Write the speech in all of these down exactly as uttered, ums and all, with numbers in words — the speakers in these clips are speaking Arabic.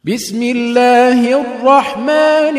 بسم الله الرحمن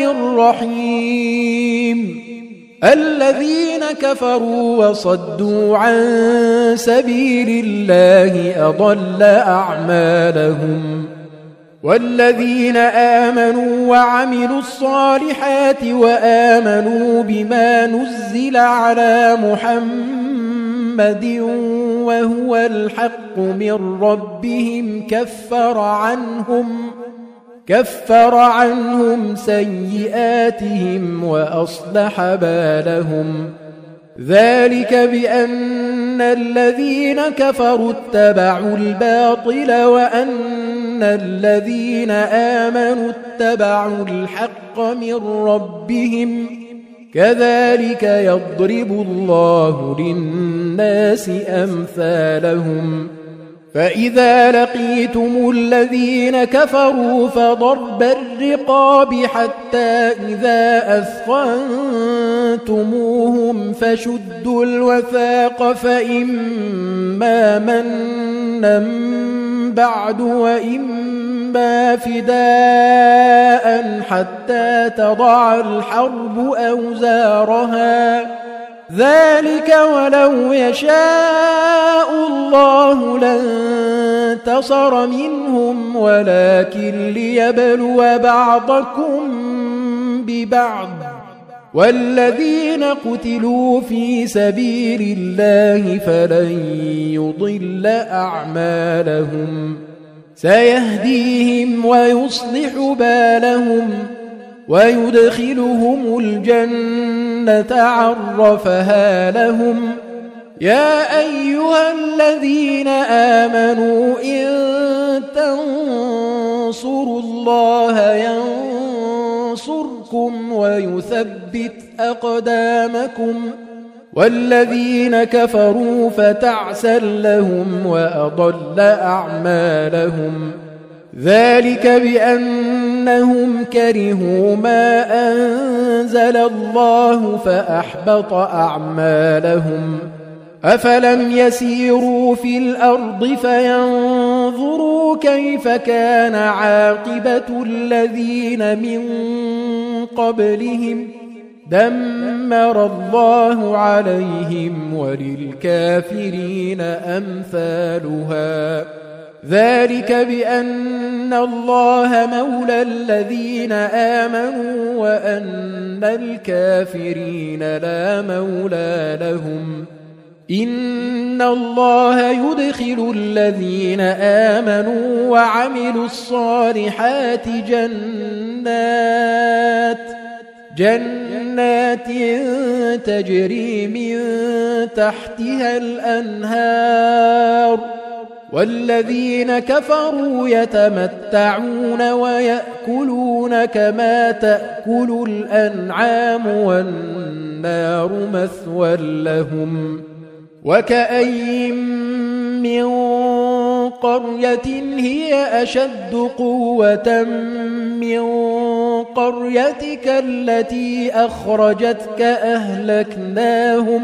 الرحيم الذين كفروا وصدوا عن سبيل الله أضل أعمالهم والذين آمنوا وعملوا الصالحات وآمنوا بما نزل على محمد وهو الحق من ربهم كفر عنهم كفر عنهم سيئاتهم وأصلح بالهم ذلك بأن الذين كفروا اتبعوا الباطل وأن الذين آمنوا اتبعوا الحق من ربهم كذلك يضرب الله للناس أمثالهم فإذا لقيتم الذين كفروا فضرب الرقاب حتى إذا أثخنتموهم فشدوا الوثاق فإما منا بعد وإما فداء حتى تضع الحرب أوزارها ذلك ولو يشاء الله لانتصر منهم ولكن ليبلو بعضكم ببعض والذين قتلوا في سبيل الله فلن يضل أعمالهم سيهديهم ويصلح بالهم ويدخلهم الجنة عرفها لهم يا أيها الذين آمنوا إن تنصروا الله ينصركم ويثبت أقدامكم والذين كفروا فتعسا لهم وأضل أعمالهم ذلك بأنهم كرهوا ما أنزل الله فأحبط أعمالهم أفلم يسيروا في الأرض فينظروا كيف كان عاقبة الذين من قبلهم دمر الله عليهم وللكافرين أمثالها ذلك بأن الله مولى الذين آمنوا وأن الكافرين لا مولى لهم إن الله يدخل الذين آمنوا وعملوا الصالحات جنات جنات تجري من تحتها الأنهار والذين كفروا يتمتعون ويأكلون كما تأكل الأنعام والنار مثوى لهم وكأين من قرية هي أشد قوة من قريتك التي أخرجتك أهلكناهم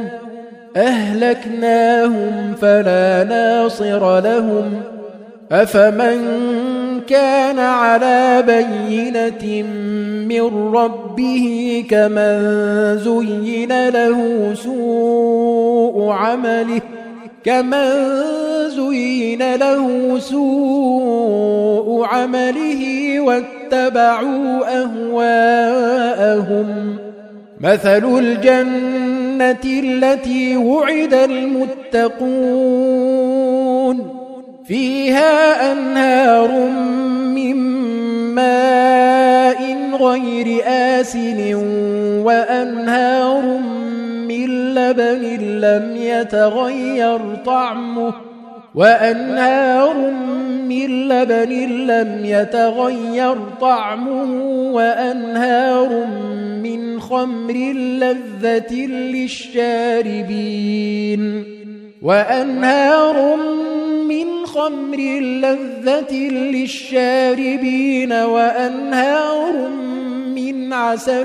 أهلكناهم فلا ناصر لهم أفمن كان على بينة من ربه كمن زين له سوء عمله كمن زين له سوء عمله واتبعوا أهواءهم مثل الجنة التي وعد المتقون فيها أنهار من ماء غير آسن وأنهار من لبن لم يتغير طعمه وأنهار من لبن لم يتغير طعمه وأنهار من خمر لذة للشاربين وأنهار من خمر لذة للشاربين وأنهار من عسل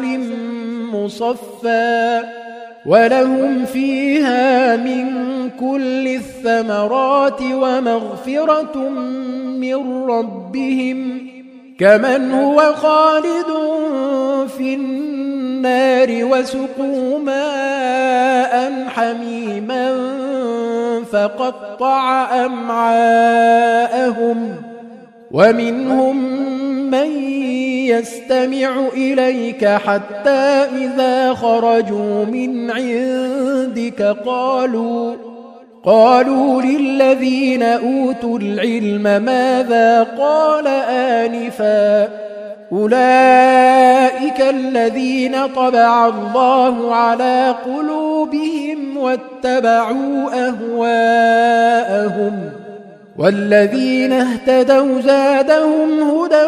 مصفى ولهم فيها من كل الثمرات ومغفرة من ربهم كمن هو خالد في النار وسقوا ماء حميما فقطع أمعاءهم ومنهم من يستمع إليك حتى إذا خرجوا من عندك قالوا قالوا للذين أوتوا العلم ماذا قال آنفا أولئك الذين طبع الله على قلوبهم واتبعوا أهواءهم والذين اهتدوا زادهم هدى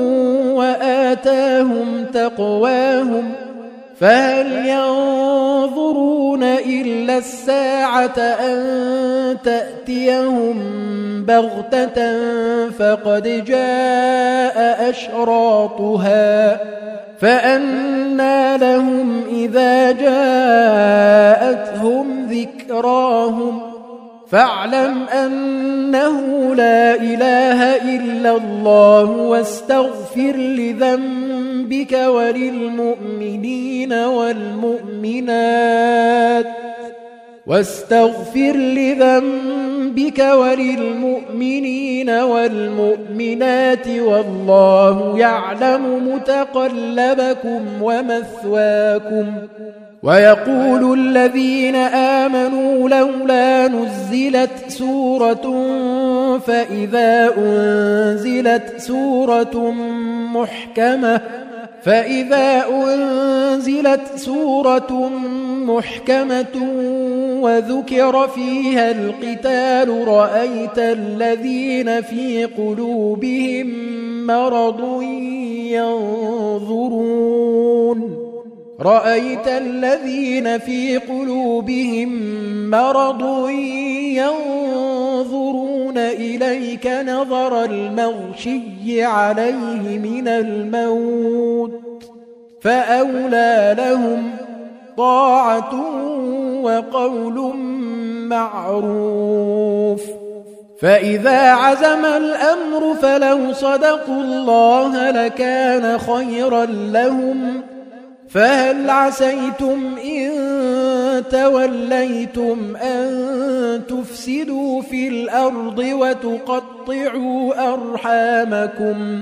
وآتاهم تقواهم فهل ينظرون إلا الساعة أن تأتيهم بغتة فقد جاء أشراطها فأنى لهم إذا جاءتهم ذكراهم فاعلم أنه لا إله إلا الله واستغفر لذنبك وللمؤمنين والمؤمنات واستغفر لذنبك وللمؤمنين والمؤمنات والله يعلم متقلبكم ومثواكم ويقول الذين آمنوا لولا نزلت سورة فإذا أنزلت سورة محكمة فإذا أنزلت سورة محكمة وذكر فيها القتال رأيت الذين في قلوبهم مرض ينظرون رأيت الذين في قلوبهم مرض ينظرون إليك نظر المغشي عليه من الموت فأولى لهم طاعة وقول معروف فإذا عزم الأمر فلو صدقوا الله لكان خيرا لهم فهل عسيتم إن توليتم أن تفسدوا في الأرض وتقطعوا أرحامكم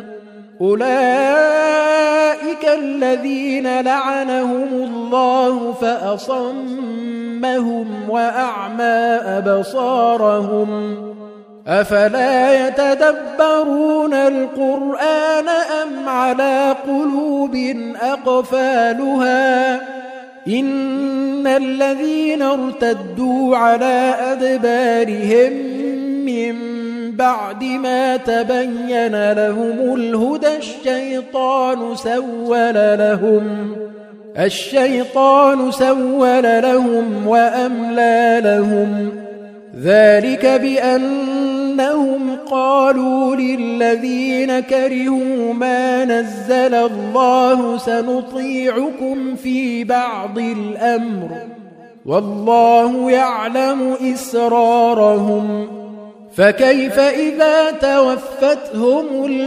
أولئك الذين لعنهم الله فأصمهم وأعمى أبصارهم أفلا يتدبرون القرآن أم على قلوب أقفالها إن الذين ارتدوا على أدبارهم من بعد ما تبين لهم الهدى الشيطان سول لهم الشيطان سول لهم وأملى لهم ذلك بأنهم قالوا للذين كرهوا ما نزل الله سنطيعكم في بعض الأمر والله يعلم إسرارهم فكيف إذا توفتهم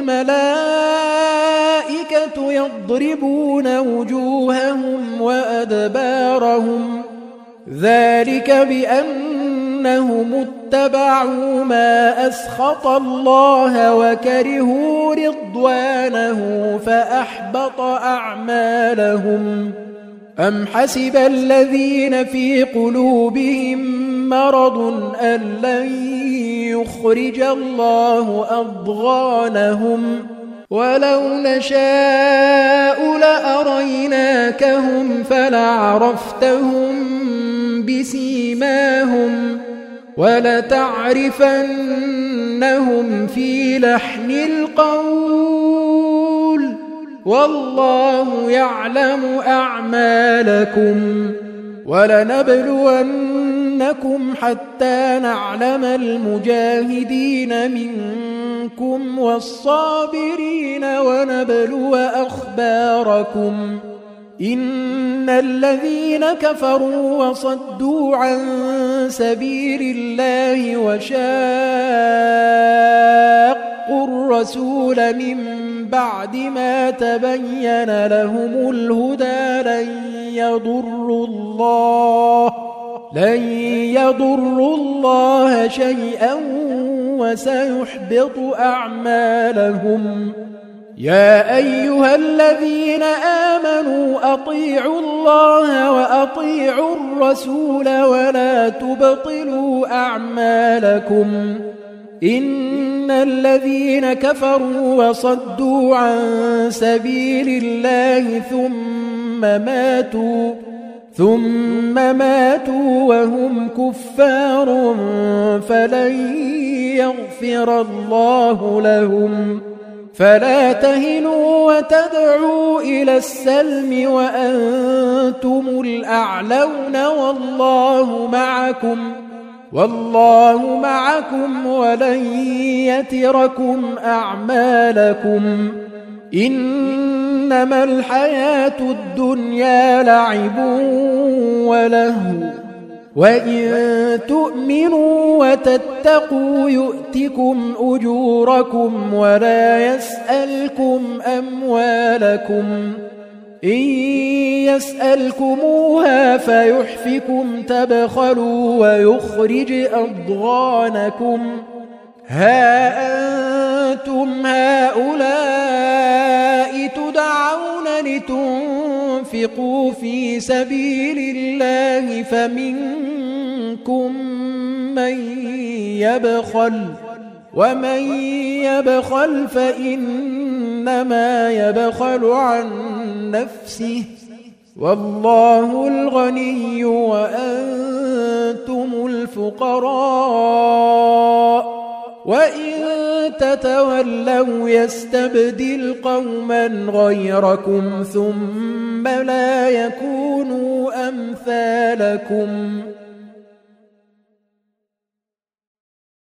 الملائكة يضربون وجوههم وأدبارهم ذلك بأنهم اتبعوا ما أسخط الله وكرهوا رضوانه فأحبط أعمالهم أم حسب الذين في قلوبهم مرض أن لن يخرج الله أضغانهم ولو نشاء لأريناكهم فلعرفتهم بسيماهم ولتعرفنهم في لحن القول والله يعلم أعمالكم ولنبلونكم حتى نعلم المجاهدين منكم والصابرين ونبلو أخباركم إن الذين كفروا وصدوا عن سبيل الله وشاقوا الرسول من بعد ما تبين لهم الهدى لن يضروا الله لن يضروا الله شيئا وسيحبط أعمالهم. يا أيها الذين آمنوا أطيعوا الله وأطيعوا الرسول ولا تبطلوا أعمالكم. إن الذين كفروا وصدوا عن سبيل الله ثم ماتوا ثم ماتوا وهم كفار فلن يغفر الله لهم. فلا تهنوا وتدعوا إلى السلم وأنتم الأعلون والله معكم والله معكم ولن يتركم أعمالكم. إنما الحياة الدنيا لعب ولهو وإن تؤمنوا وتتقوا يؤتكم أجوركم ولا يسألكم أموالكم. إن يسألكموها فيحفكم تبخلوا ويخرج أضغانكم. ها أنتم هؤلاء تدعون لتنفقوا في سبيل الله فمنكم من يبخل ومن يبخل فإنما يبخل عن نفسه والله الغني وأنتم الفقراء. وإن تتولوا يستبدل قوما غيركم ثم لا يكونوا أمثالكم.